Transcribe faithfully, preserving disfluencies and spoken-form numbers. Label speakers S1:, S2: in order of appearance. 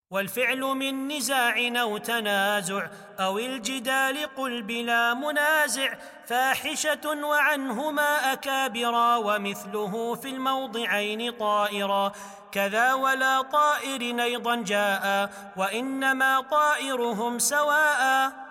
S1: والفعل من نزاع أو تنازع أو الجدال قل بلا منازع فاحشة وعنهما أكابرا ومثله في الموضعين طائرا كذا ولا طائر أيضا جاء وإنما طائرهم سواء